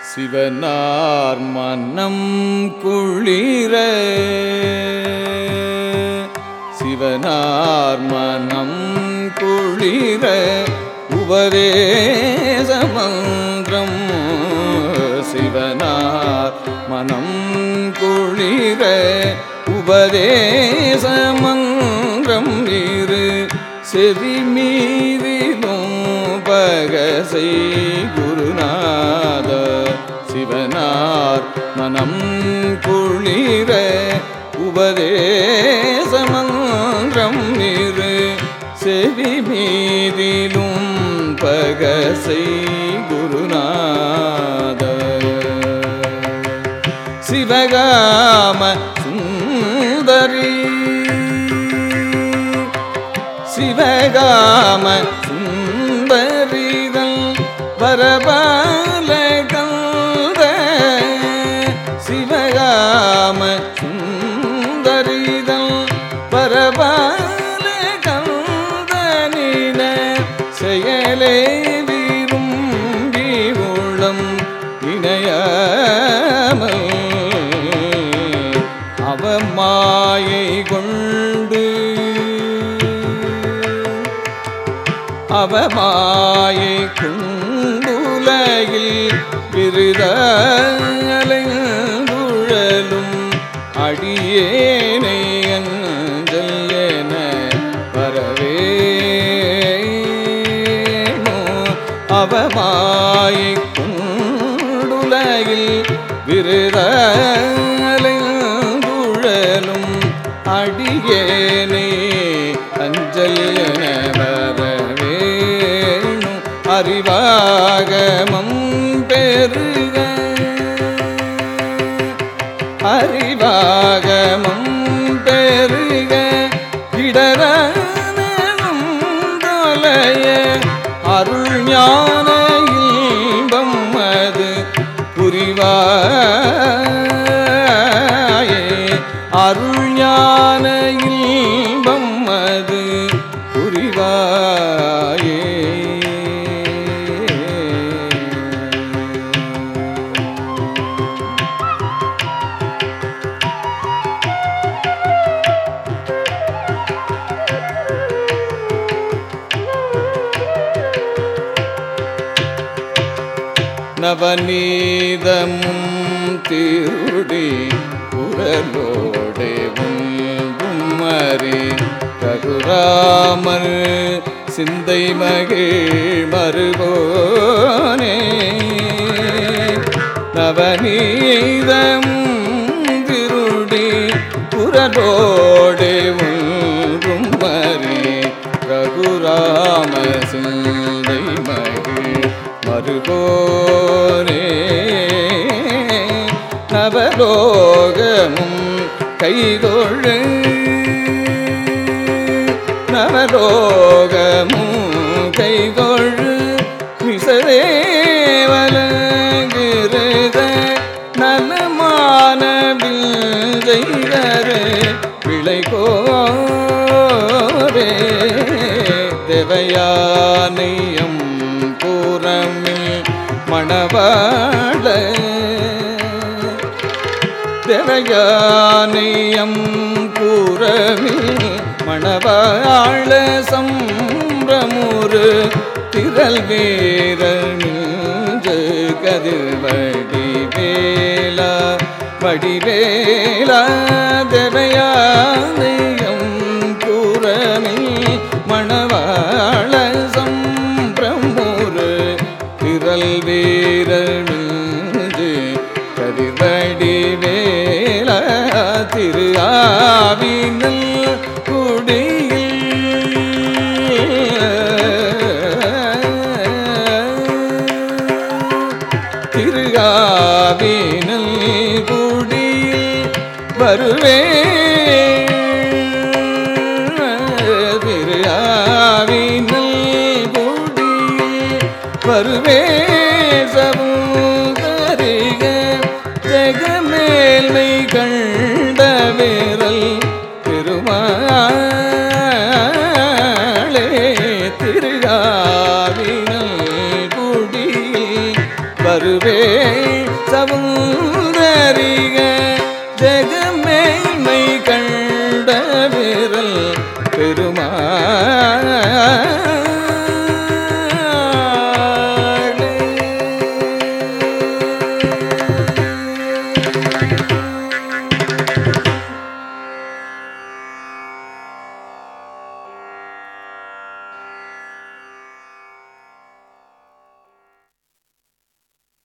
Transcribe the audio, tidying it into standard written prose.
சிவனார் மனம் குளிர சிவனார் மனம் குளிர உபதேச மந்திரம் சிவனார் மனம் குளிர உபதேச மந்திரம் இரு செவி மீதிலும் பகசை குருநாத சிவனார் மனம் குளிர உபதேச மந்திரம் இரு செவி மீதிலும் பகசை குருநாத சிவகாம சுந்தரி சிவகாம சுந்தரிகள் வரபால கந்த சிவகாம சுந்தரிகள் வரபால கந்த நில செயலே விரும்பி உள்ளம் இணையாமல் அவமாயை கொண்டு அவமாயை குண்டுலையில் விருதலைந்துழலும் அடியேனை அஞ்சல் என வரவேனோ அவமாயை குண்டுலையில் விருதலைந்துழலும் அடியேனை அஞ்சல் என அறிவாகமம் பெருக அறிவாகமம் பெருக இடரனும் தொலைய அருள் ஞான இன்பம் அது புரிவாயே அருள் ஞான இன்பம் அது புரிவாயே நவநீதமும் திருடி குரலோடே உம்மறி ரகுராமர் சிந்தை மகிழ் மருகோனே நவநீதமும் திருடி குரலோடே உம்மறி ரகுராம சிந்தை மகிழ் மருகோனே நவலோகமும் கைதொழு நவலோகமும் கைதொழு விசதேவலகிருத நலமான விஞ்சையரே விளைகோரே தேவயானையம் பூரமில் மணவாழ தேவயானையம் பூரமில் மணவாழ சம்பிரமுரு திரள் வீரனில் கதிர்வடி வேலா வடிவேலா தேவயானையம் பூரமில் மணவாழ சம்பிரமுரு திரள் வீரனில் கதிர்வடி வேலா திரு ஆவினல் திருகாவினல் குடியில் வருவே திருகாவினல் குடியில் வருவே சபூதரிக ஜெகமேல்மை கண்ட விரல் திருமாலே திருகாவினல் குடியில் வருவே ஜெகமேலோனே